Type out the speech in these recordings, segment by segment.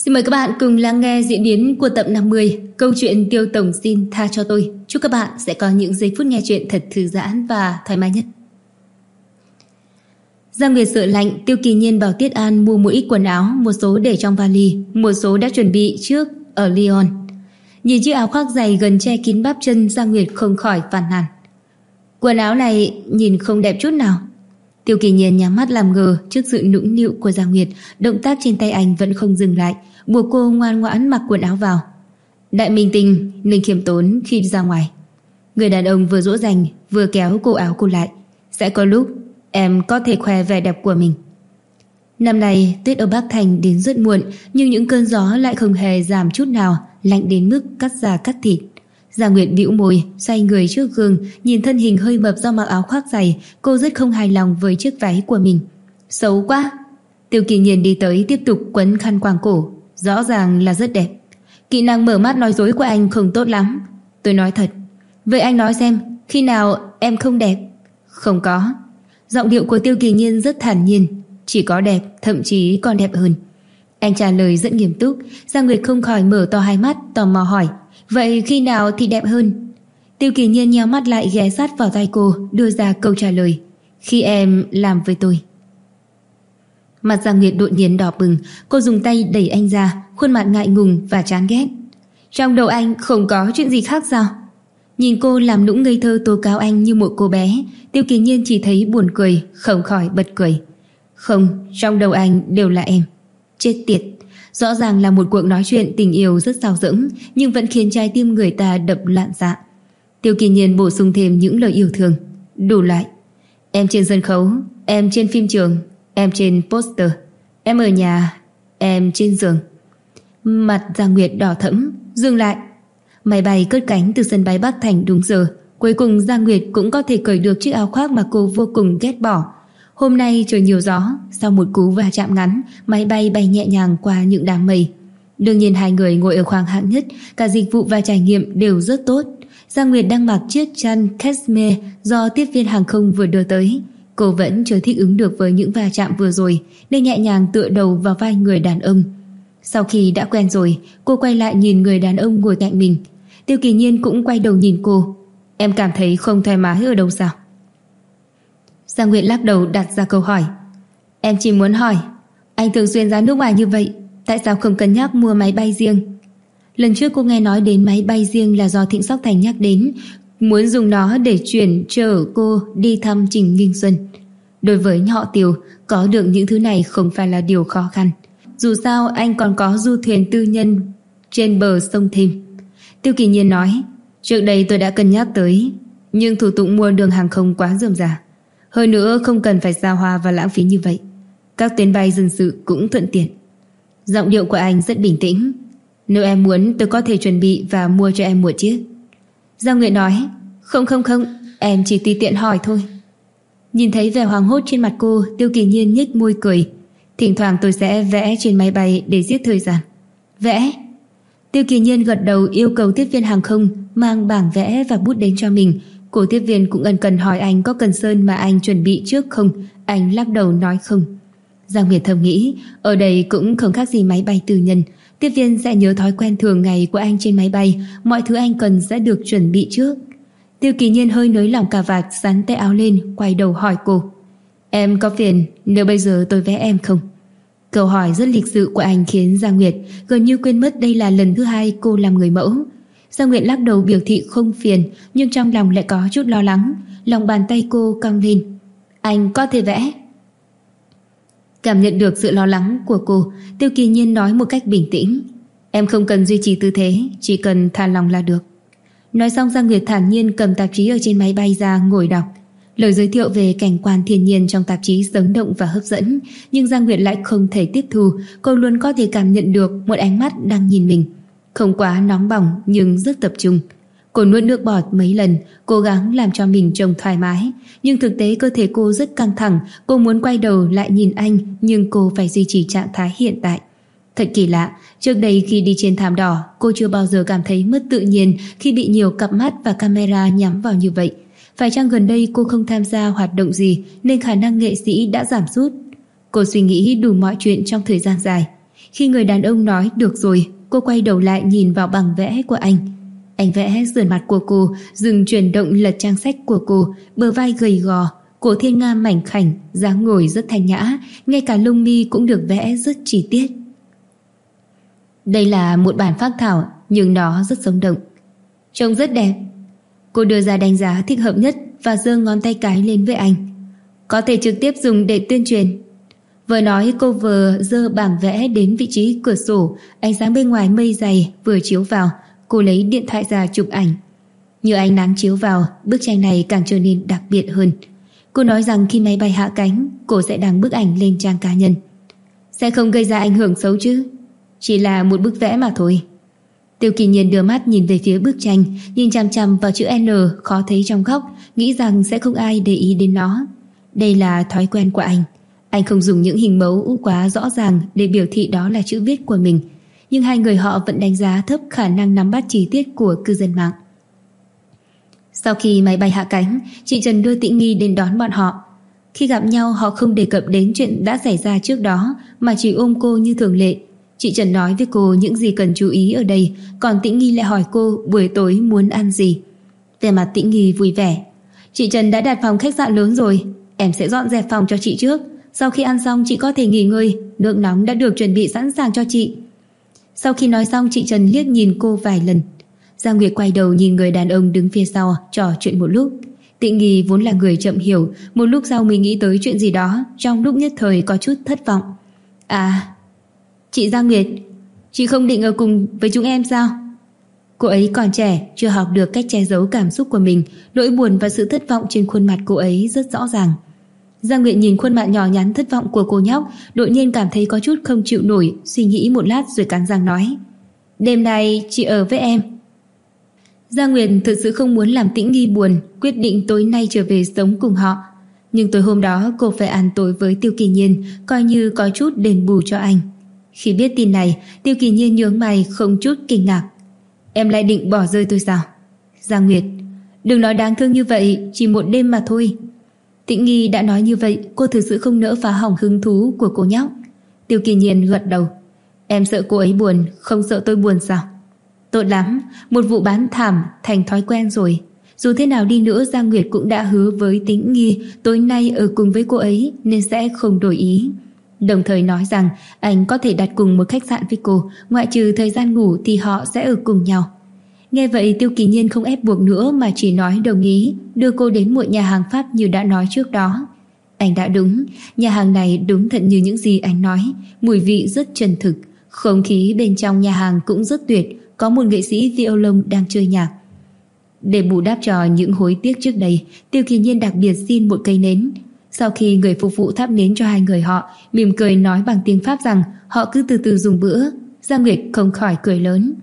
Xin mời các bạn cùng lắng nghe diễn biến của tập 50 câu chuyện Tiêu Tổng xin tha cho tôi. Chúc các bạn sẽ có những giây phút nghe chuyện thật thư giãn và thoải mái nhất. Giang Nguyệt sợ lạnh, Tiêu Kỳ Nhiên bảo Tiết An mua một ít quần áo, một số để trong vali, một số đã chuẩn bị trước ở Lyon. Nhìn chiếc áo khoác dày gần che kín bắp chân, Giang Nguyệt không khỏi phàn nàn. Quần áo này nhìn không đẹp chút nào. Tiêu Kỳ Nhiên nhắm mắt làm ngờ trước sự nũng nịu của Giang Nguyệt, động tác trên tay anh vẫn không dừng lại, buộc cô ngoan ngoãn mặc quần áo vào. Đại minh tinh nên khiêm tốn khi đi ra ngoài. Người đàn ông vừa dỗ dành vừa kéo cổ áo cô lại. Sẽ có lúc em có thể khoe vẻ đẹp của mình. Năm nay tuyết ở Bắc Thành đến rất muộn, nhưng những cơn gió lại không hề giảm chút nào, lạnh đến mức cắt da cắt thịt. Giang Nguyệt bĩu môi, xoay người trước gương, nhìn thân hình hơi mập do mặc áo khoác dày, cô rất không hài lòng với chiếc váy của mình. Xấu quá. Tiêu Kỳ Nhiên đi tới tiếp tục quấn khăn quàng cổ. Rõ ràng là rất đẹp. Kỹ năng mở mắt nói dối của anh không tốt lắm. Tôi nói thật. Vậy anh nói xem, khi nào em không đẹp? Không có. Giọng điệu của Tiêu Kỳ Nhiên rất thản nhiên. Chỉ có đẹp, thậm chí còn đẹp hơn. Anh trả lời rất nghiêm túc. Giang Nguyệt không khỏi mở to hai mắt, tò mò hỏi. Vậy khi nào thì đẹp hơn? Tiêu Kỳ Nhiên nheo mắt lại, ghé sát vào tay cô, đưa ra câu trả lời. Khi em làm với tôi. Mặt Giang Nguyệt đột nhiên đỏ bừng, cô dùng tay đẩy anh ra, khuôn mặt ngại ngùng và chán ghét. Trong đầu anh không có chuyện gì khác sao? Nhìn cô làm nũng ngây thơ tố cáo anh như một cô bé, Tiêu Kỳ Nhiên chỉ thấy buồn cười, không khỏi bật cười. Không, trong đầu anh đều là em. Chết tiệt. Rõ ràng là một cuộc nói chuyện tình yêu rất sáo rỗng, nhưng vẫn khiến trái tim người ta đập loạn xạ. Tiêu Kỳ Nhiên bổ sung thêm những lời yêu thương. Đủ lại. Em trên sân khấu, em trên phim trường, em trên poster, em ở nhà, em trên giường. Mặt Giang Nguyệt đỏ thẫm, dừng lại. Máy bay cất cánh từ sân bay Bắc Thành đúng giờ. Cuối cùng Giang Nguyệt cũng có thể cởi được chiếc áo khoác mà cô vô cùng ghét bỏ. Hôm nay trời nhiều gió, sau một cú va chạm ngắn, máy bay bay nhẹ nhàng qua những đám mây. Đương nhiên hai người ngồi ở khoang hạng nhất, cả dịch vụ và trải nghiệm đều rất tốt. Giang Nguyệt đang mặc chiếc chăn cashmere do tiếp viên hàng không vừa đưa tới. Cô vẫn chưa thích ứng được với những va chạm vừa rồi, nên nhẹ nhàng tựa đầu vào vai người đàn ông. Sau khi đã quen rồi, cô quay lại nhìn người đàn ông ngồi cạnh mình. Tiêu Kỳ Nhiên cũng quay đầu nhìn cô. Em cảm thấy không thoải mái ở đâu sao? Giang Nguyệt lắc đầu đặt ra câu hỏi. Em chỉ muốn hỏi, anh thường xuyên ra nước ngoài như vậy, tại sao không cân nhắc mua máy bay riêng? Lần trước cô nghe nói đến máy bay riêng là do Thịnh Sóc Thành nhắc đến, muốn dùng nó để chuyển chở cô đi thăm Trình Nghinh Xuân. Đối với họ Tiêu, có được những thứ này không phải là điều khó khăn. Dù sao anh còn có du thuyền tư nhân trên bờ sông thêm. Tiêu Kỳ Nhiên nói, trước đây tôi đã cân nhắc tới, nhưng thủ tục mua đường hàng không quá rườm rà. Hơn nữa không cần phải xa hoa và lãng phí như vậy. Các tuyến bay dân sự cũng thuận tiện. Giọng điệu của anh rất bình tĩnh. Nếu em muốn tôi có thể chuẩn bị và mua cho em một chiếc. Giang Nguyệt nói, không, em chỉ tùy tiện hỏi thôi. Nhìn thấy vẻ hoảng hốt trên mặt cô, Tiêu Kỳ Nhiên nhếch môi cười. Thỉnh thoảng tôi sẽ vẽ trên máy bay để giết thời gian. Vẽ? Tiêu Kỳ Nhiên gật đầu yêu cầu tiếp viên hàng không mang bảng vẽ và bút đến cho mình. Cô tiếp viên cũng ân cần hỏi anh có cần sơn mà anh chuẩn bị trước không. Anh lắc đầu nói không. Giang Nguyệt thầm nghĩ, ở đây cũng không khác gì máy bay tư nhân. Tiếp viên sẽ nhớ thói quen thường ngày của anh trên máy bay, mọi thứ anh cần sẽ được chuẩn bị trước. Tiêu Kỳ Nhiên hơi nới lỏng cà vạt, xắn tay áo lên, quay đầu hỏi cô. Em có phiền nếu bây giờ tôi vẽ em không? Câu hỏi rất lịch sự của anh khiến Giang Nguyệt gần như quên mất đây là lần thứ hai cô làm người mẫu. Giang Nguyệt lắc đầu biểu thị không phiền, nhưng trong lòng lại có chút lo lắng. Lòng bàn tay cô cong lên. Anh có thể vẽ. Cảm nhận được sự lo lắng của cô, Tiêu Kỳ Nhiên nói một cách bình tĩnh. Em không cần duy trì tư thế, chỉ cần thả lòng là được. Nói xong Giang Nguyệt thản nhiên cầm tạp chí ở trên máy bay ra ngồi đọc. Lời giới thiệu về cảnh quan thiên nhiên trong tạp chí sống động và hấp dẫn, nhưng Giang Nguyệt lại không thể tiếp thu. Cô luôn có thể cảm nhận được một ánh mắt đang nhìn mình. Không quá nóng bỏng nhưng rất tập trung. Cô nuốt nước bọt mấy lần, cố gắng làm cho mình trông thoải mái. Nhưng thực tế cơ thể cô rất căng thẳng. Cô muốn quay đầu lại nhìn anh, nhưng cô phải duy trì trạng thái hiện tại. Thật kỳ lạ, trước đây khi đi trên thảm đỏ, cô chưa bao giờ cảm thấy mất tự nhiên khi bị nhiều cặp mắt và camera nhắm vào như vậy. Phải chăng gần đây cô không tham gia hoạt động gì nên khả năng nghệ sĩ đã giảm sút? Cô suy nghĩ đủ mọi chuyện trong thời gian dài. Khi người đàn ông nói được rồi, cô quay đầu lại nhìn vào bảng vẽ của anh. Anh vẽ sườn mặt của cô, dừng chuyển động lật trang sách của cô, bờ vai gầy gò, cổ thiên nga mảnh khảnh, dáng ngồi rất thanh nhã, ngay cả lông mi cũng được vẽ rất chi tiết. Đây là một bản phác thảo, nhưng nó rất sống động. Trông rất đẹp. Cô đưa ra đánh giá thích hợp nhất và giơ ngón tay cái lên với anh. Có thể trực tiếp dùng để tuyên truyền. Vừa nói cô vừa giơ bảng vẽ đến vị trí cửa sổ, ánh sáng bên ngoài mây dày vừa chiếu vào. Cô lấy điện thoại ra chụp ảnh. Như ánh nắng chiếu vào, bức tranh này càng trở nên đặc biệt hơn. Cô nói rằng khi máy bay hạ cánh, cô sẽ đăng bức ảnh lên trang cá nhân. Sẽ không gây ra ảnh hưởng xấu chứ? Chỉ là một bức vẽ mà thôi. Tiêu Kỳ Nhiên đưa mắt nhìn về phía bức tranh, nhìn chằm chằm vào chữ N khó thấy trong góc, nghĩ rằng sẽ không ai để ý đến nó. Đây là thói quen của anh. Anh không dùng những hình mẫu quá rõ ràng để biểu thị đó là chữ viết của mình. Nhưng hai người họ vẫn đánh giá thấp khả năng nắm bắt chi tiết của cư dân mạng. Sau khi máy bay hạ cánh, chị Trần đưa Tĩnh Nghi đến đón bọn họ. Khi gặp nhau, họ không đề cập đến chuyện đã xảy ra trước đó, mà chỉ ôm cô như thường lệ. Chị Trần nói với cô những gì cần chú ý ở đây, còn Tĩnh Nghi lại hỏi cô buổi tối muốn ăn gì. Vẻ mặt Tĩnh Nghi vui vẻ. Chị Trần đã đặt phòng khách sạn lớn rồi, em sẽ dọn dẹp phòng cho chị trước. Sau khi ăn xong chị có thể nghỉ ngơi, nước nóng đã được chuẩn bị sẵn sàng cho chị. Sau khi nói xong, chị Trần liếc nhìn cô vài lần. Giang Nguyệt quay đầu nhìn người đàn ông đứng phía sau, trò chuyện một lúc. Tĩnh Nghi vốn là người chậm hiểu, một lúc sau mình nghĩ tới chuyện gì đó, trong lúc nhất thời có chút thất vọng. À, chị Giang Nguyệt, chị không định ở cùng với chúng em sao? Cô ấy còn trẻ, chưa học được cách che giấu cảm xúc của mình, nỗi buồn và sự thất vọng trên khuôn mặt cô ấy rất rõ ràng. Giang Nguyệt nhìn khuôn mặt nhỏ nhắn thất vọng của cô nhóc, đột nhiên cảm thấy có chút không chịu nổi, suy nghĩ một lát rồi cắn răng nói: Đêm nay chị ở với em. Giang Nguyệt thực sự không muốn làm Tĩnh Nghi buồn, quyết định tối nay trở về sống cùng họ. Nhưng tối hôm đó cô phải ăn tối với Tiêu Kỳ Nhiên, coi như có chút đền bù cho anh. Khi biết tin này, Tiêu Kỳ Nhiên nhướng mày không chút kinh ngạc. Em lại định bỏ rơi tôi sao? Giang Nguyệt, đừng nói đáng thương như vậy, chỉ một đêm mà thôi. Tĩnh Nghi đã nói như vậy, cô thực sự không nỡ phá hỏng hứng thú của cô nhóc. Tiêu Kỳ Nhiên gật đầu. Em sợ cô ấy buồn, không sợ tôi buồn sao? Tốt lắm, một vụ bán thảm thành thói quen rồi. Dù thế nào đi nữa, Giang Nguyệt cũng đã hứa với Tĩnh Nghi tối nay ở cùng với cô ấy nên sẽ không đổi ý. Đồng thời nói rằng anh có thể đặt cùng một khách sạn với cô, ngoại trừ thời gian ngủ thì họ sẽ ở cùng nhau. Nghe vậy Tiêu Kỳ Nhiên không ép buộc nữa mà chỉ nói đồng ý, đưa cô đến một nhà hàng Pháp như đã nói trước đó. Anh đã đúng, nhà hàng này đúng thật như những gì anh nói, mùi vị rất chân thực, không khí bên trong nhà hàng cũng rất tuyệt, có một nghệ sĩ violon đang chơi nhạc. Để bù đắp cho những hối tiếc trước đây, Tiêu Kỳ Nhiên đặc biệt xin một cây nến. Sau khi người phục vụ thắp nến cho hai người họ, mỉm cười nói bằng tiếng Pháp rằng họ cứ từ từ dùng bữa. Giang Nguyệt không khỏi cười lớn.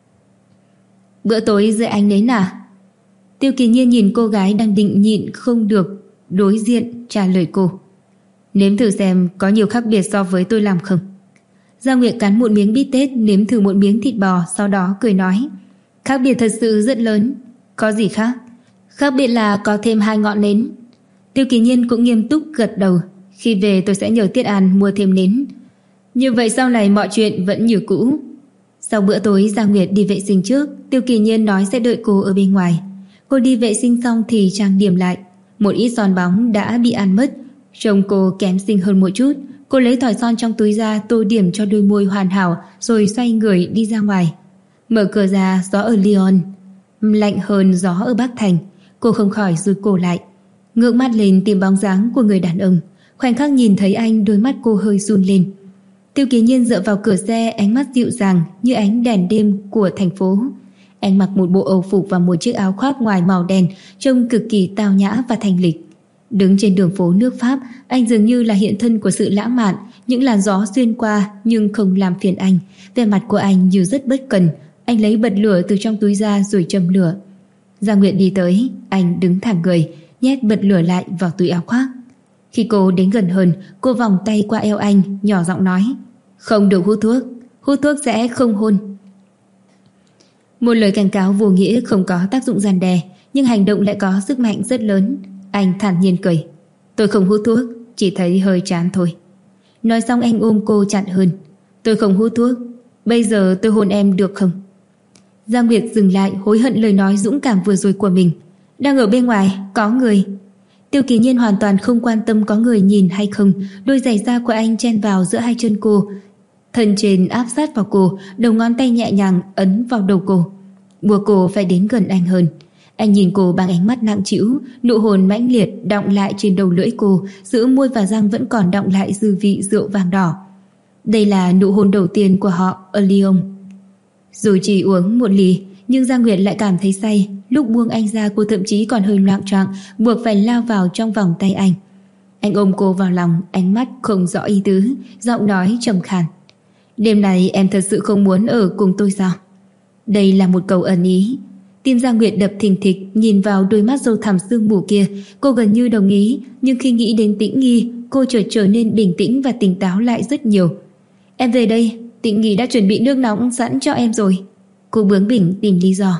Bữa tối dưới ánh nến à? Tiêu Kỳ Nhiên nhìn cô gái đang định nhịn không được đối diện, trả lời cô. Nếm thử xem có nhiều khác biệt so với tôi làm không? Giang Nguyệt cắn một miếng bít tết, nếm thử một miếng thịt bò, sau đó cười nói. Khác biệt thật sự rất lớn. Có gì khác? Khác biệt là có thêm 2 ngọn nến. Tiêu Kỳ Nhiên cũng nghiêm túc gật đầu. Khi về tôi sẽ nhờ Tiết An mua thêm nến. Như vậy sau này mọi chuyện vẫn như cũ. Sau bữa tối, Giang Nguyệt đi vệ sinh trước. Tiêu Kỳ Nhiên nói sẽ đợi cô ở bên ngoài. Cô đi vệ sinh xong thì trang điểm lại. Một ít son bóng đã bị ăn mất, trông cô kém xinh hơn một chút. Cô lấy thỏi son trong túi ra, tô điểm cho đôi môi hoàn hảo, rồi xoay người đi ra ngoài. Mở cửa ra, gió ở Lyon lạnh hơn gió ở Bắc Thành. Cô không khỏi rụt cổ lại, ngước mắt lên tìm bóng dáng của người đàn ông. Khoảnh khắc nhìn thấy anh, đôi mắt cô hơi run lên. Tiêu Kỳ Nhiên dựa vào cửa xe, ánh mắt dịu dàng như ánh đèn đêm của thành phố. Anh mặc một bộ âu phục và một chiếc áo khoác ngoài màu đen, trông cực kỳ tao nhã và thanh lịch. Đứng trên đường phố nước Pháp, anh dường như là hiện thân của sự lãng mạn. Những làn gió xuyên qua nhưng không làm phiền anh. Vẻ mặt của anh như rất bất cần. Anh lấy bật lửa từ trong túi ra rồi châm lửa. Giang Nguyệt đi tới, anh đứng thẳng người, nhét bật lửa lại vào túi áo khoác. Khi cô đến gần hơn, cô vòng tay qua eo anh, nhỏ giọng nói. Không được hút thuốc sẽ không hôn. Một lời cảnh cáo vô nghĩa không có tác dụng răn đe, nhưng hành động lại có sức mạnh rất lớn. Anh thản nhiên cười. Tôi không hút thuốc, chỉ thấy hơi chán thôi. Nói xong anh ôm cô chặt hơn. Tôi không hút thuốc. Bây giờ tôi hôn em được không? Giang Nguyệt dừng lại, hối hận lời nói dũng cảm vừa rồi của mình. Đang ở bên ngoài, có người. Tiêu Kỳ Nhiên hoàn toàn không quan tâm có người nhìn hay không. Đôi giày da của anh chen vào giữa hai chân cô, thân trên áp sát vào cô, đầu ngón tay nhẹ nhàng ấn vào đầu cô, buộc cô phải đến gần anh hơn. Anh nhìn cô bằng ánh mắt nặng trĩu, nụ hôn mãnh liệt đọng lại trên đầu lưỡi cô, giữa môi và răng vẫn còn đọng lại dư vị rượu vàng đỏ. Đây là nụ hôn đầu tiên của họ ở Lyon. Dù chỉ uống một ly, nhưng Giang Nguyệt lại cảm thấy say. Lúc buông anh ra, cô thậm chí còn hơi loạng choạng, buộc phải lao vào trong vòng tay anh. Anh ôm cô vào lòng, ánh mắt không rõ ý tứ, giọng nói trầm khàn. Đêm này em thật sự không muốn ở cùng tôi sao? Đây là một câu ẩn ý. Tim Giang Nguyệt đập thình thịch, nhìn vào đôi mắt râu thẳm sương mù kia. Cô gần như đồng ý, nhưng khi nghĩ đến Tĩnh Nghi, cô chợt trở nên bình tĩnh và tỉnh táo lại rất nhiều. Em về đây, Tĩnh Nghi đã chuẩn bị nước nóng sẵn cho em rồi. Cô bướng bỉnh tìm lý do.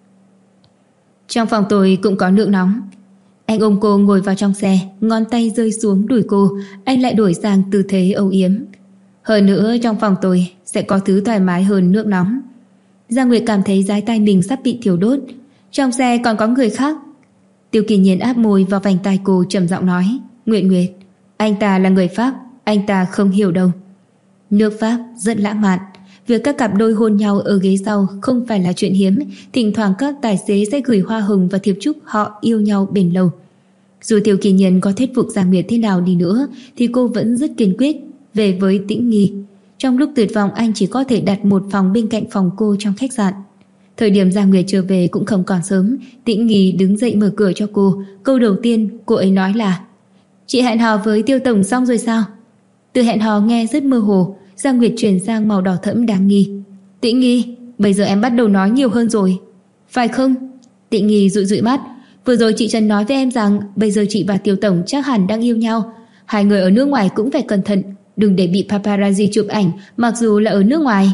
Trong phòng tôi cũng có nước nóng. Anh ôm cô ngồi vào trong xe, ngón tay rơi xuống đùi cô. Anh lại đổi sang tư thế âu yếm. Hơn nữa trong phòng tôi sẽ có thứ thoải mái hơn nước nóng. Giang Nguyệt cảm thấy dái tai mình sắp bị thiêu đốt. Trong xe còn có người khác. Tiêu Kỳ Nhiên áp môi vào vành tai cô, trầm giọng nói. Nguyệt Nguyệt, anh ta là người Pháp, anh ta không hiểu đâu. Nước Pháp rất lãng mạn. Việc các cặp đôi hôn nhau ở ghế sau không phải là chuyện hiếm. Thỉnh thoảng các tài xế sẽ gửi hoa hồng và thiệp chúc họ yêu nhau bền lâu. Dù Tiêu Kỳ Nhiên có thuyết phục Giang Nguyệt thế nào đi nữa thì cô vẫn rất kiên quyết về với Tĩnh Nghi. Trong lúc tuyệt vọng, anh chỉ có thể đặt một phòng bên cạnh phòng cô trong khách sạn. Thời điểm Giang Nguyệt trở về cũng không còn sớm. Tĩnh Nghi đứng dậy mở cửa cho cô. Câu đầu tiên cô ấy nói là: Chị hẹn hò với Tiêu tổng xong rồi sao? Từ hẹn hò nghe rất mơ hồ. Giang Nguyệt chuyển sang màu đỏ thẫm đáng nghi. Tĩnh Nghi, bây giờ em bắt đầu nói nhiều hơn rồi, phải không? Tĩnh Nghi dụi dụi mắt. Vừa rồi chị Trần nói với em rằng bây giờ chị và Tiêu tổng chắc hẳn đang yêu nhau. Hai người ở nước ngoài cũng phải cẩn thận, đừng để bị paparazzi chụp ảnh mặc dù là ở nước ngoài.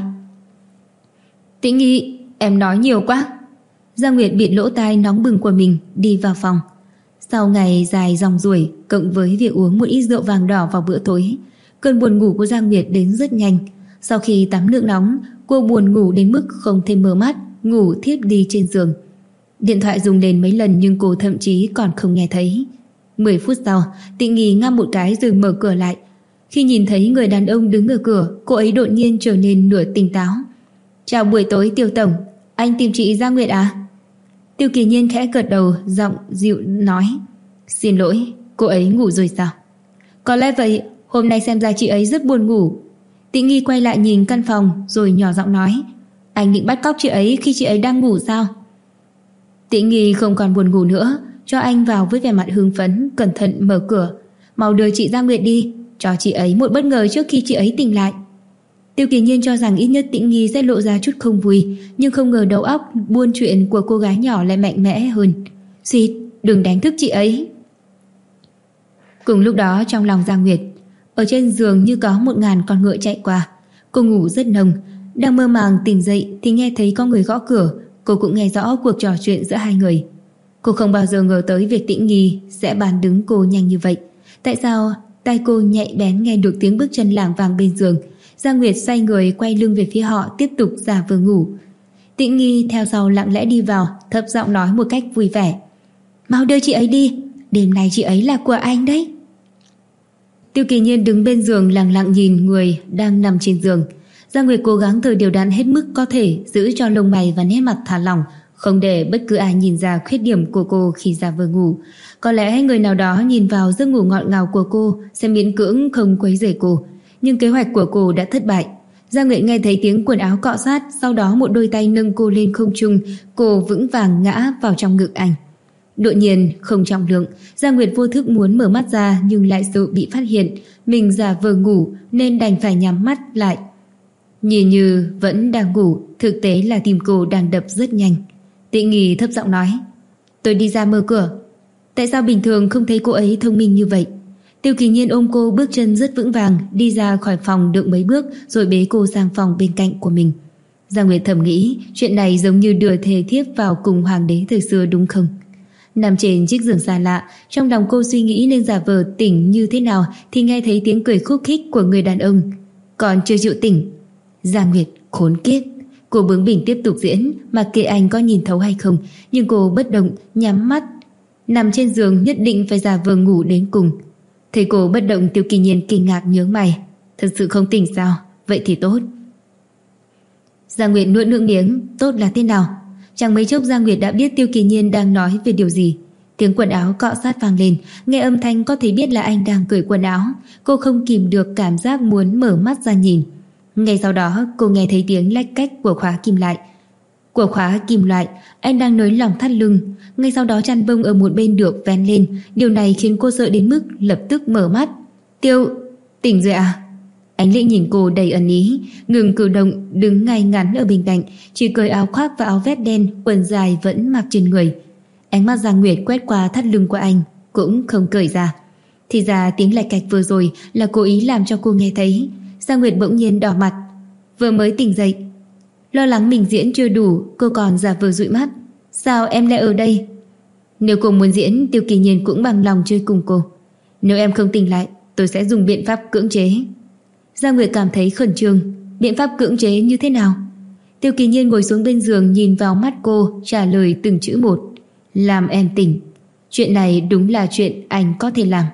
Tĩnh Nghi, em nói nhiều quá. Giang Nguyệt bịt lỗ tai nóng bừng của mình, đi vào phòng. Sau ngày dài ròng ruổi cộng với việc uống một ít rượu vàng đỏ vào bữa tối, cơn buồn ngủ của Giang Nguyệt đến rất nhanh. Sau khi tắm nước nóng, cô buồn ngủ đến mức không thể mở mắt, ngủ thiếp đi trên giường. Điện thoại rung lên mấy lần nhưng cô thậm chí còn không nghe thấy. 10 phút sau, Tĩnh Nghi ngáp một cái rồi mở cửa lại. Khi nhìn thấy người đàn ông đứng ở cửa, cô ấy đột nhiên trở nên nửa tỉnh táo. Chào buổi tối Tiêu tổng, anh tìm chị Giang Nguyệt à? Tiêu Kỳ Nhiên khẽ gật đầu, giọng dịu nói. Xin lỗi, cô ấy ngủ rồi sao? Có lẽ vậy, hôm nay xem ra chị ấy rất buồn ngủ. Tĩnh Nghi quay lại nhìn căn phòng rồi nhỏ giọng nói. Anh định bắt cóc chị ấy khi chị ấy đang ngủ sao? Tĩnh Nghi không còn buồn ngủ nữa, cho anh vào với vẻ mặt hưng phấn, cẩn thận mở cửa. Mau đưa chị Giang Nguyệt đi, cho chị ấy một bất ngờ trước khi chị ấy tỉnh lại. Tiêu Kỳ Nhiên cho rằng ít nhất Tĩnh Nghi sẽ lộ ra chút không vui, nhưng không ngờ đầu óc buôn chuyện của cô gái nhỏ lại mạnh mẽ hơn. Xịt, đừng đánh thức chị ấy. Cùng lúc đó trong lòng Giang Nguyệt, ở trên giường như có 1000 con ngựa chạy qua. Cô ngủ rất nồng, đang mơ màng tỉnh dậy thì nghe thấy có người gõ cửa. Cô cũng nghe rõ cuộc trò chuyện giữa hai người. Cô không bao giờ ngờ tới việc Tĩnh Nghi sẽ bàn đứng cô nhanh như vậy. Tại sao tai cô nhạy bén nghe được tiếng bước chân lảng vàng bên giường? Giang Nguyệt xoay người quay lưng về phía họ, tiếp tục giả vờ ngủ. Tĩnh Nghi theo sau lặng lẽ đi vào, thấp giọng nói một cách vui vẻ. Mau đưa chị ấy đi, đêm nay chị ấy là của anh đấy. Tiêu Kỳ Nhiên đứng bên giường lặng lặng nhìn người đang nằm trên giường. Giang Nguyệt cố gắng thở đều đặn hết mức có thể, giữ cho lông mày và nét mặt thả lỏng, không để bất cứ ai nhìn ra khuyết điểm của cô khi giả vờ ngủ. Có lẽ người nào đó nhìn vào giấc ngủ ngọt ngào của cô sẽ miễn cưỡng không quấy rầy cô, nhưng kế hoạch của cô đã thất bại. Giang Nguyệt nghe thấy tiếng quần áo cọ sát, sau đó một đôi tay nâng cô lên không trung, cô vững vàng ngã vào trong ngực anh. Đột nhiên không trọng lượng, Giang Nguyệt vô thức muốn mở mắt ra nhưng lại sợ bị phát hiện mình giả vờ ngủ nên đành phải nhắm mắt lại. Nhìn như vẫn đang ngủ, thực tế là tim cô đang đập rất nhanh. Tĩnh Nghi thấp giọng nói. Tôi đi ra mở cửa. Tại sao bình thường không thấy cô ấy thông minh như vậy? Tiêu Kỳ Nhiên ôm cô, bước chân rất vững vàng đi ra khỏi phòng được mấy bước rồi bế cô sang phòng bên cạnh của mình. Giang Nguyệt thầm nghĩ chuyện này giống như đưa thề thiếp vào cùng hoàng đế thời xưa đúng không? Nằm trên chiếc giường xa lạ, trong lòng cô suy nghĩ nên giả vờ tỉnh như thế nào thì nghe thấy tiếng cười khúc khích của người đàn ông. Còn chưa chịu tỉnh, Giang Nguyệt khốn kiếp. Cô bướng bỉnh tiếp tục diễn, mặc kệ anh có nhìn thấu hay không, nhưng cô bất động, nhắm mắt, nằm trên giường nhất định phải giả vờ ngủ đến cùng. Thấy cô bất động, Tiêu Kỳ Nhiên kinh ngạc nhướng mày. Thật sự không tỉnh sao? Vậy thì tốt. Giang Nguyệt nuốt nước miếng. Tốt là thế nào? Chẳng mấy chốc Giang Nguyệt đã biết Tiêu Kỳ Nhiên đang nói về điều gì. Tiếng quần áo cọ sát vang lên, nghe âm thanh có thể biết là anh đang cởi quần áo. Cô không kìm được cảm giác muốn mở mắt ra nhìn. Ngay sau đó cô nghe thấy tiếng lách cách của khóa kim loại. Anh đang nới lỏng thắt lưng. Ngay sau đó chăn bông ở một bên được vén lên. Điều này khiến cô sợ đến mức lập tức mở mắt. Tiêu, tỉnh rồi à? Anh Lĩnh nhìn cô đầy ẩn ý, ngừng cử động, đứng ngay ngắn ở bên cạnh, chỉ cởi áo khoác và áo vest đen, quần dài vẫn mặc trên người. Ánh mắt Giang Nguyệt quét qua thắt lưng của anh, cũng không cởi ra. Thì ra tiếng lạch cạch vừa rồi là cố ý làm cho cô nghe thấy. Giang Nguyệt bỗng nhiên đỏ mặt. Vừa mới tỉnh dậy, lo lắng mình diễn chưa đủ, cô còn giả vờ dụi mắt. Sao em lại ở đây? Nếu cô muốn diễn, Tiêu Kỳ Nhiên cũng bằng lòng chơi cùng cô. Nếu em không tỉnh lại, tôi sẽ dùng biện pháp cưỡng chế. Giang Nguyệt cảm thấy khẩn trương. Biện pháp cưỡng chế như thế nào? Tiêu Kỳ Nhiên ngồi xuống bên giường, nhìn vào mắt cô, trả lời từng chữ một. Làm em tỉnh. Chuyện này đúng là chuyện anh có thể làm.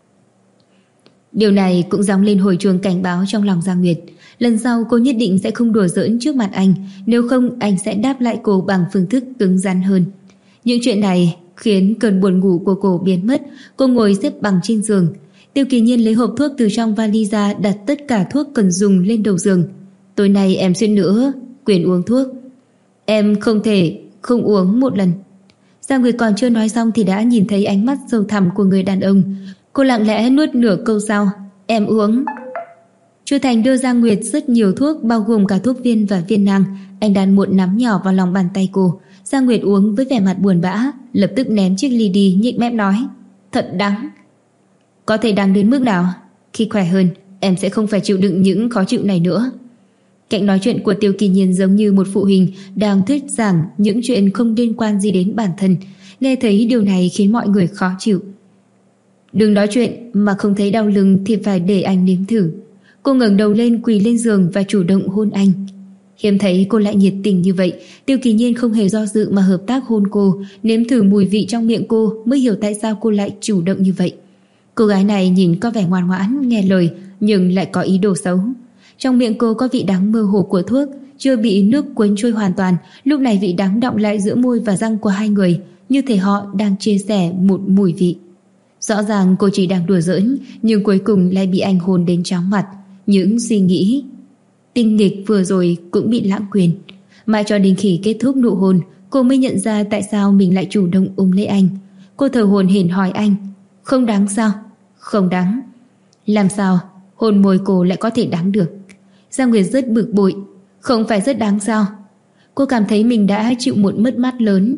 Điều này cũng gióng lên hồi chuông cảnh báo trong lòng Giang Nguyệt. Lần sau cô nhất định sẽ không đùa giỡn trước mặt anh, nếu không anh sẽ đáp lại cô bằng phương thức cứng rắn hơn. Những chuyện này khiến cơn buồn ngủ của cô biến mất. Cô ngồi xếp bằng trên giường. Tiêu Kỳ Nhiên lấy hộp thuốc từ trong vali ra, đặt tất cả thuốc cần dùng lên đầu giường. Tối nay em suýt nữa quyền uống thuốc. Em không thể không uống một lần. Giang Nguyệt còn chưa nói xong thì đã nhìn thấy ánh mắt sâu thẳm của người đàn ông. Cô lặng lẽ nuốt nửa câu sau. Em uống. Chu Thành đưa Giang Nguyệt rất nhiều thuốc, bao gồm cả thuốc viên và viên nang. Anh đan một nắm nhỏ vào lòng bàn tay cô. Giang Nguyệt uống với vẻ mặt buồn bã, lập tức ném chiếc ly đi, nhếch mép nói. Thật đắng. Có thể đắng đến mức nào? Khi khỏe hơn, em sẽ không phải chịu đựng những khó chịu này nữa. Cách nói chuyện của Tiêu Kỳ Nhiên giống như một phụ huynh đang thuyết giảng những chuyện không liên quan gì đến bản thân. Nghe thấy điều này khiến mọi người khó chịu. Đừng nói chuyện mà không thấy đau lưng thì phải để anh nếm thử. Cô ngẩng đầu lên, quỳ lên giường và chủ động hôn anh. Hiếm thấy cô lại nhiệt tình như vậy. Tiêu Kỳ Nhiên không hề do dự mà hợp tác hôn cô, nếm thử mùi vị trong miệng cô, mới hiểu tại sao cô lại chủ động như vậy. Cô gái này nhìn có vẻ ngoan ngoãn, nghe lời, nhưng lại có ý đồ xấu. Trong miệng cô có vị đắng mơ hồ của thuốc, chưa bị nước cuốn trôi hoàn toàn. Lúc này vị đắng đọng lại giữa môi và răng của hai người, như thể họ đang chia sẻ một mùi vị. Rõ ràng cô chỉ đang đùa giỡn, nhưng cuối cùng lại bị anh hôn đến chóng mặt. Những suy nghĩ tinh nghịch vừa rồi cũng bị lãng quên. Mãi cho đến khi kết thúc nụ hôn, cô mới nhận ra tại sao mình lại chủ động ôm lấy anh. Cô thở hổn hển hỏi anh. Không đáng sao? Không đáng. Làm sao hôn môi cô lại có thể đáng được? Giang Nguyệt rất bực bội. Không phải rất đáng sao? Cô cảm thấy mình đã chịu một mất mát lớn.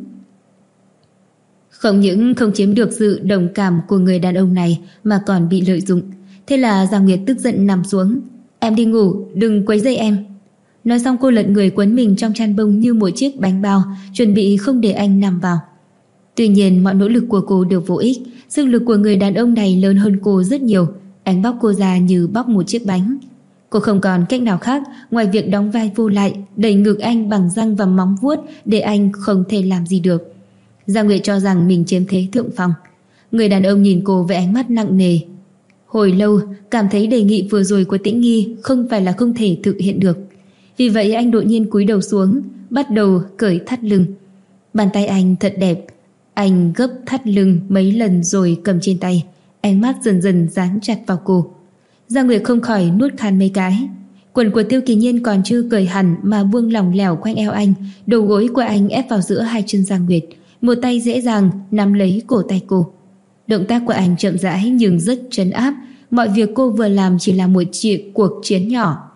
Không những không chiếm được sự đồng cảm của người đàn ông này mà còn bị lợi dụng. Thế là Giang Nguyệt tức giận nằm xuống. Em đi ngủ, đừng quấy rầy em. Nói xong cô lật người quấn mình trong chăn bông như một chiếc bánh bao, chuẩn bị không để anh nằm vào. Tuy nhiên mọi nỗ lực của cô đều vô ích. Sức lực của người đàn ông này lớn hơn cô rất nhiều. Anh bóc cô ra như bóc một chiếc bánh. Cô không còn cách nào khác ngoài việc đóng vai vô lại, đẩy ngực anh bằng răng và móng vuốt để anh không thể làm gì được. Giang Nguyệt cho rằng mình chiếm thế thượng phong. Người đàn ông nhìn cô với ánh mắt nặng nề. Hồi lâu cảm thấy đề nghị vừa rồi của Tĩnh Nghi không phải là không thể thực hiện được. Vì vậy anh đột nhiên cúi đầu xuống, bắt đầu cởi thắt lưng. Bàn tay anh thật đẹp. Anh gấp thắt lưng mấy lần rồi cầm trên tay, ánh mắt dần dần dán chặt vào cô. Giang Nguyệt không khỏi nuốt khan mấy cái. Quần của Tiêu Kỳ Nhiên còn chưa cởi hẳn mà buông lỏng lẻo quanh eo anh. Đầu gối của anh ép vào giữa hai chân Giang Nguyệt, một tay dễ dàng nắm lấy cổ tay cô. Động tác của anh chậm rãi nhưng rất trấn áp. Mọi việc cô vừa làm chỉ là một cuộc chiến nhỏ.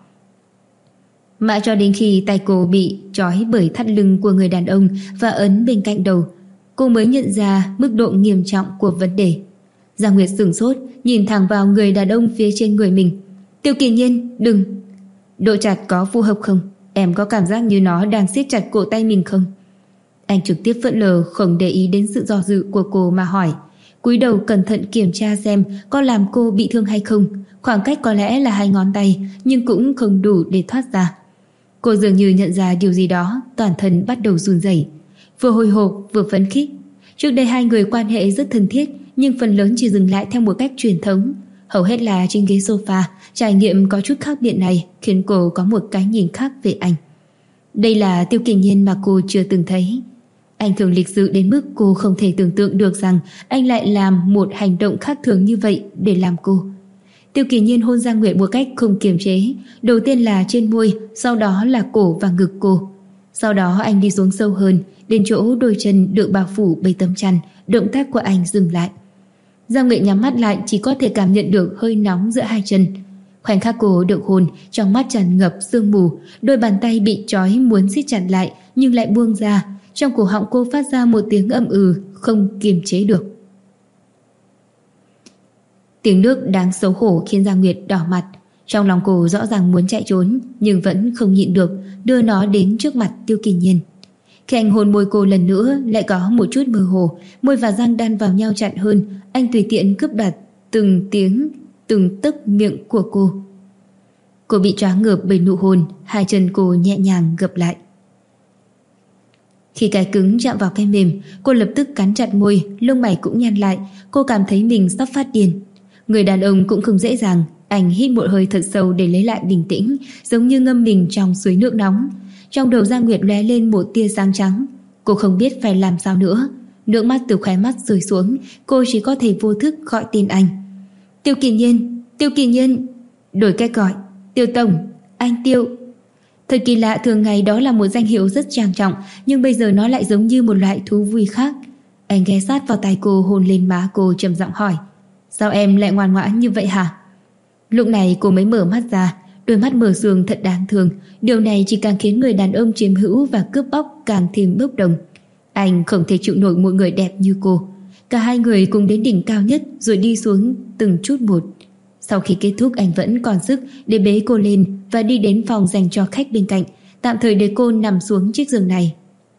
Mãi cho đến khi tay cô bị trói bởi thắt lưng của người đàn ông và ấn bên cạnh đầu, cô mới nhận ra mức độ nghiêm trọng của vấn đề. Giang Nguyệt sửng sốt, nhìn thẳng vào người đàn ông phía trên người mình. Tiêu Kỳ Nhiên, đừng. Độ chặt có phù hợp không? Em có cảm giác như nó đang siết chặt cổ tay mình không? Anh trực tiếp phớt lờ, không để ý đến sự do dự của cô mà hỏi. cúi đầu cẩn thận kiểm tra xem có làm cô bị thương hay không. Khoảng cách có lẽ là 2 ngón tay, nhưng cũng không đủ để thoát ra. Cô dường như nhận ra điều gì đó, toàn thân bắt đầu run rẩy, vừa hồi hộp vừa phấn khích. Trước đây hai người quan hệ rất thân thiết, nhưng phần lớn chỉ dừng lại theo một cách truyền thống, hầu hết là trên ghế sofa. Trải nghiệm có chút khác biệt này khiến cô có một cái nhìn khác về anh. Đây là Tiêu Kỳ Nhiên mà cô chưa từng thấy. Anh thường lịch sự đến mức cô không thể tưởng tượng được rằng anh lại làm một hành động khác thường như vậy để làm cô. Tiêu Kỳ Nhiên hôn Giang Nguyệt một cách không kiềm chế, đầu tiên là trên môi, sau đó là cổ và ngực cô. Sau đó anh đi xuống sâu hơn, đến chỗ đôi chân được bao phủ bởi tấm chăn. Động tác của anh dừng lại. Giang Nguyệt nhắm mắt lại, chỉ có thể cảm nhận được hơi nóng giữa hai chân. Khoảnh khắc cô được hôn, trong mắt tràn ngập sương mù, đôi bàn tay bị trói muốn siết chặt lại nhưng lại buông ra. Trong cổ họng cô phát ra một tiếng ầm không kiềm chế được. Tiếng nước đáng xấu hổ khiến Giang Nguyệt đỏ mặt. Trong lòng cô rõ ràng muốn chạy trốn, nhưng vẫn không nhịn được, đưa nó đến trước mặt Tiêu Kỳ Nhiên. Khi anh hôn môi cô lần nữa, lại có một chút mơ hồ, môi và răng đan vào nhau chặt hơn. Anh tùy tiện cướp đoạt từng tiếng, từng tấc miệng của cô. Cô bị choáng ngợp bởi nụ hôn, hai chân cô nhẹ nhàng gập lại. Khi cái cứng chạm vào cái mềm, cô lập tức cắn chặt môi, lông mày cũng nhăn lại. Cô cảm thấy mình sắp phát điên. Người đàn ông cũng không dễ dàng. Anh hít một hơi thật sâu để lấy lại bình tĩnh, giống như ngâm mình trong suối nước nóng. Trong đầu Giang Nguyệt lóe lên một tia sáng trắng. Cô không biết phải làm sao nữa. Nước mắt từ khóe mắt rơi xuống. Cô chỉ có thể vô thức gọi tên anh. Tiêu Kỳ Nhiên, Tiêu Kỳ Nhiên. Đổi cách gọi, Tiêu Tổng, anh Tiêu. Thật kỳ lạ, thường ngày đó là một danh hiệu rất trang trọng, nhưng bây giờ nó lại giống như một loại thú vui khác. Anh ghé sát vào tai cô, hôn lên má cô, trầm giọng hỏi: sao em lại ngoan ngoãn như vậy hả? Lúc này cô mới mở mắt ra. Đôi mắt mở sương thật đáng thương. Điều này chỉ càng khiến người đàn ông chiếm hữu và cướp bóc càng thêm bốc đồng. Anh không thể chịu nổi một người đẹp như cô. Cả hai người cùng đến đỉnh cao nhất rồi đi xuống từng chút một. Sau khi kết thúc, anh vẫn còn sức để bế cô lên và đi đến phòng dành cho khách bên cạnh, tạm thời để cô nằm xuống chiếc giường này.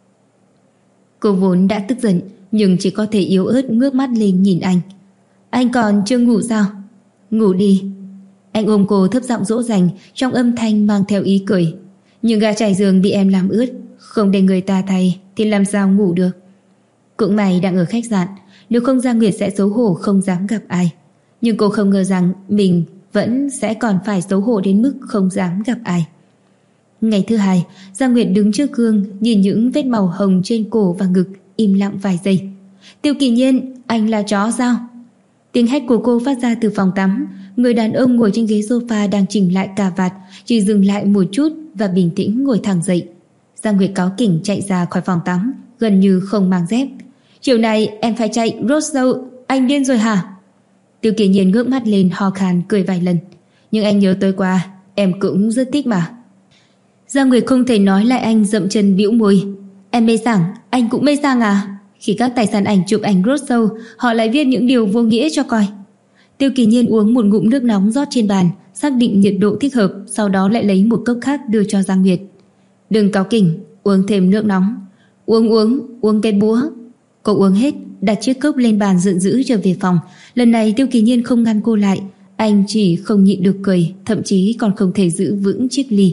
Cô vốn đã tức giận, nhưng chỉ có thể yếu ớt ngước mắt lên nhìn anh. Anh còn chưa ngủ sao? Ngủ đi. Anh ôm cô thấp giọng dỗ dành, trong âm thanh mang theo ý cười. Nhưng gà trải giường bị em làm ướt, không để người ta thay thì làm sao ngủ được. Cũng may đang ở khách sạn, nếu không Giang Nguyệt sẽ xấu hổ không dám gặp ai. Nhưng cô không ngờ rằng mình vẫn sẽ còn phải xấu hổ đến mức không dám gặp ai. Ngày thứ hai, Giang Nguyệt đứng trước gương, nhìn những vết màu hồng trên cổ và ngực, im lặng vài giây. Tiêu Kỳ Nhiên, anh là chó sao? Tiếng hét của cô phát ra từ phòng tắm. Người đàn ông ngồi trên ghế sofa đang chỉnh lại cà vạt, chỉ dừng lại một chút và bình tĩnh ngồi thẳng dậy. Giang Nguyệt cáu kỉnh chạy ra khỏi phòng tắm, gần như không mang dép. Chiều này em phải chạy road show, anh điên rồi hả? Tiêu Kỳ Nhiên ngước mắt lên, ho khan cười vài lần. Nhưng anh nhớ tối qua em cũng rất thích mà. Giang Nguyệt không thể nói lại anh, dậm chân bĩu môi. Em mê sảng, anh cũng mê sảng à? Khi các tài sản ảnh chụp ảnh road show, họ lại viết những điều vô nghĩa cho coi. Tiêu Kỳ Nhiên uống một ngụm nước nóng rót trên bàn, xác định nhiệt độ thích hợp, sau đó lại lấy một cốc khác đưa cho Giang Nguyệt. Đừng cáu kỉnh, uống thêm nước nóng. Uống cái búa. Cô uống hết, đặt chiếc cốc lên bàn giận dữ trở về phòng. Lần này Tiêu Kỳ Nhiên không ngăn cô lại. Anh chỉ không nhịn được cười, thậm chí còn không thể giữ vững chiếc ly.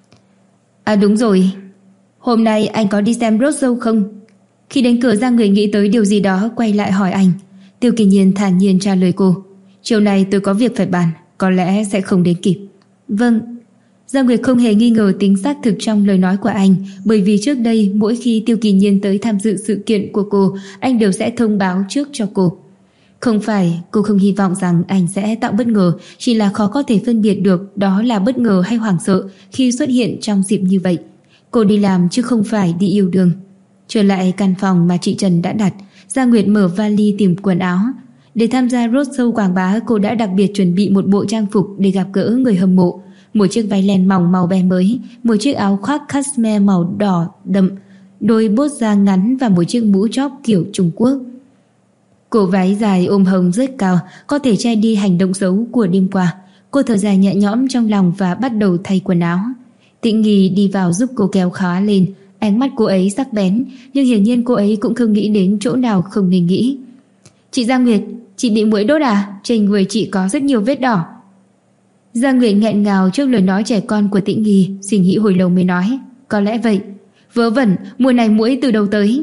À đúng rồi, hôm nay anh có đi xem road show không? Khi đến cửa, Giang Nguyệt nghĩ tới điều gì đó, quay lại hỏi anh. Tiêu Kỳ Nhiên thản nhiên trả lời cô. Chiều nay tôi có việc phải bàn, có lẽ sẽ không đến kịp. Vâng. Giang Nguyệt không hề nghi ngờ tính xác thực trong lời nói của anh, bởi vì trước đây mỗi khi Tiêu Kỳ Nhiên tới tham dự sự kiện của cô, anh đều sẽ thông báo trước cho cô. Không phải cô không hy vọng rằng anh sẽ tạo bất ngờ, chỉ là khó có thể phân biệt được đó là bất ngờ hay hoảng sợ khi xuất hiện trong dịp như vậy. Cô đi làm chứ không phải đi yêu đương. Trở lại căn phòng mà chị Trần đã đặt, Giang Nguyệt mở vali tìm quần áo. Để tham gia road show quảng bá, cô đã đặc biệt chuẩn bị một bộ trang phục để gặp gỡ người hâm mộ. Một chiếc váy len mỏng màu be mới, một chiếc áo khoác cashmere màu đỏ đậm, đôi bốt da ngắn và một chiếc mũ chóp kiểu Trung Quốc. Cổ váy dài ôm hồng rất cao, có thể che đi hành động xấu của đêm qua. Cô thở dài nhẹ nhõm trong lòng và bắt đầu thay quần áo. Tĩnh Nghi đi vào giúp cô kéo khóa lên. Ánh mắt cô ấy sắc bén, nhưng hiển nhiên cô ấy cũng không nghĩ đến chỗ nào không nên nghĩ. Chị Giang Nguyệt, chị bị muỗi đốt à? Trên người chị có rất nhiều vết đỏ. Giang Nguyệt nghẹn ngào trước lời nói trẻ con của Tĩnh Nghi, suy nghĩ hồi lâu mới nói, có lẽ vậy. Vớ vẩn, mùa này muỗi từ đâu tới?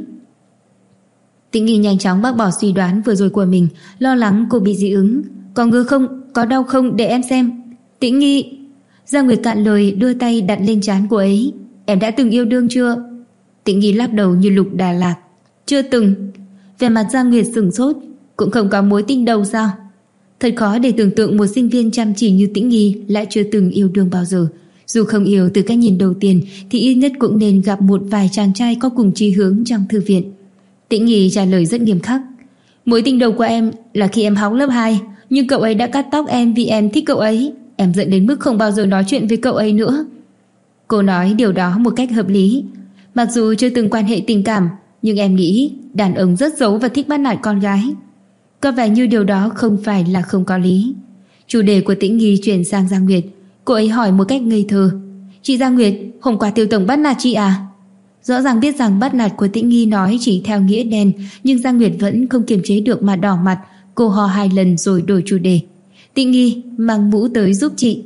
Tĩnh Nghi nhanh chóng bác bỏ suy đoán vừa rồi của mình, lo lắng cô bị dị ứng. Có ngứa không? Có đau không? Để em xem. Tĩnh Nghi. Giang Nguyệt cạn lời đưa tay đặt lên trán cô ấy. Em đã từng yêu đương chưa? Tĩnh Nghi lắc đầu như lục Đà Lạt. Chưa từng. Vẻ mặt Giang Nguyệt sửng sốt. Cũng không có mối tình đầu sao? Thật khó để tưởng tượng một sinh viên chăm chỉ như Tĩnh Nghi lại chưa từng yêu đương bao giờ. Dù không yêu từ cái nhìn đầu tiên thì ít nhất cũng nên gặp một vài chàng trai có cùng chí hướng trong thư viện. Tĩnh Nghi trả lời rất nghiêm khắc. Mối tình đầu của em là khi em học lớp 2, nhưng cậu ấy đã cắt tóc em vì em thích cậu ấy. Em giận đến mức không bao giờ nói chuyện với cậu ấy nữa. Cô nói điều đó một cách hợp lý. Mặc dù chưa từng quan hệ tình cảm, nhưng em nghĩ đàn ông rất xấu và thích bắt nạt con gái. Có vẻ như điều đó không phải là không có lý. Chủ đề của Tĩnh Nghi chuyển sang Giang Nguyệt. Cô ấy hỏi một cách ngây thơ. Chị Giang Nguyệt, hôm qua Tiêu tổng bắt nạt chị à? Rõ ràng biết rằng bắt nạt của Tĩnh Nghi nói chỉ theo nghĩa đen, nhưng Giang Nguyệt vẫn không kiềm chế được mà đỏ mặt. Cô ho 2 lần rồi đổi chủ đề. Tĩnh Nghi, mang mũ tới giúp chị.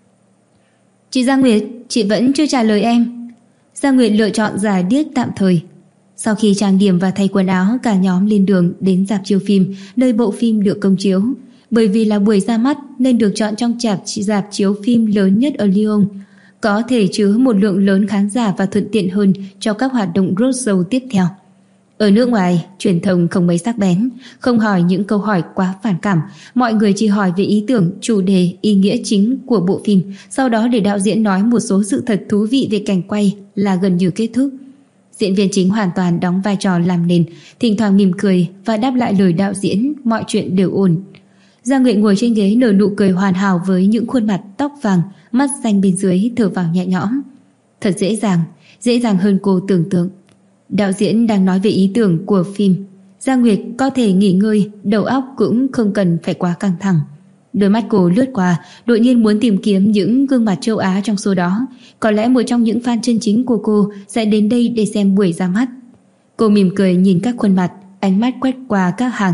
Chị Giang Nguyệt, chị vẫn chưa trả lời em. Giang Nguyệt lựa chọn giả điếc tạm thời. Sau khi trang điểm và thay quần áo, cả nhóm lên đường đến rạp chiếu phim, nơi bộ phim được công chiếu. Bởi vì là buổi ra mắt nên được chọn trong rạp chiếu phim lớn nhất ở Lyon, có thể chứa một lượng lớn khán giả và thuận tiện hơn cho các hoạt động roadshow tiếp theo. Ở nước ngoài, truyền thông không mấy sắc bén, không hỏi những câu hỏi quá phản cảm, mọi người chỉ hỏi về ý tưởng, chủ đề, ý nghĩa chính của bộ phim, sau đó để đạo diễn nói một số sự thật thú vị về cảnh quay là gần như kết thúc. Diễn viên chính hoàn toàn đóng vai trò làm nền, thỉnh thoảng mỉm cười và đáp lại lời đạo diễn, mọi chuyện đều ổn. Giang Nguyệt ngồi trên ghế nở nụ cười hoàn hảo với những khuôn mặt tóc vàng, mắt xanh bên dưới, thở vào nhẹ nhõm. Thật dễ dàng hơn cô tưởng tượng. Đạo diễn đang nói về ý tưởng của phim. Giang Nguyệt có thể nghỉ ngơi, đầu óc cũng không cần phải quá căng thẳng. Đôi mắt cô lướt qua, đột nhiên muốn tìm kiếm những gương mặt châu Á trong số đó. Có lẽ một trong những fan chân chính của cô sẽ đến đây để xem buổi ra mắt. Cô mỉm cười nhìn các khuôn mặt, ánh mắt quét qua các hàng.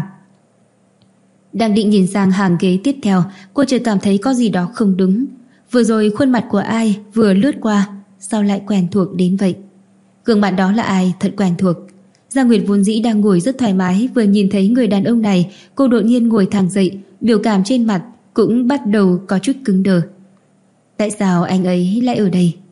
Đang định nhìn sang hàng ghế tiếp theo, cô chợt cảm thấy có gì đó không đúng. Vừa rồi khuôn mặt của ai vừa lướt qua, sao lại quen thuộc đến vậy? Gương mặt đó là ai thật quen thuộc. Giang Nguyệt vốn dĩ đang ngồi rất thoải mái, vừa nhìn thấy người đàn ông này, cô đột nhiên ngồi thẳng dậy, biểu cảm trên mặt cũng bắt đầu có chút cứng đờ. Tại sao anh ấy lại ở đây?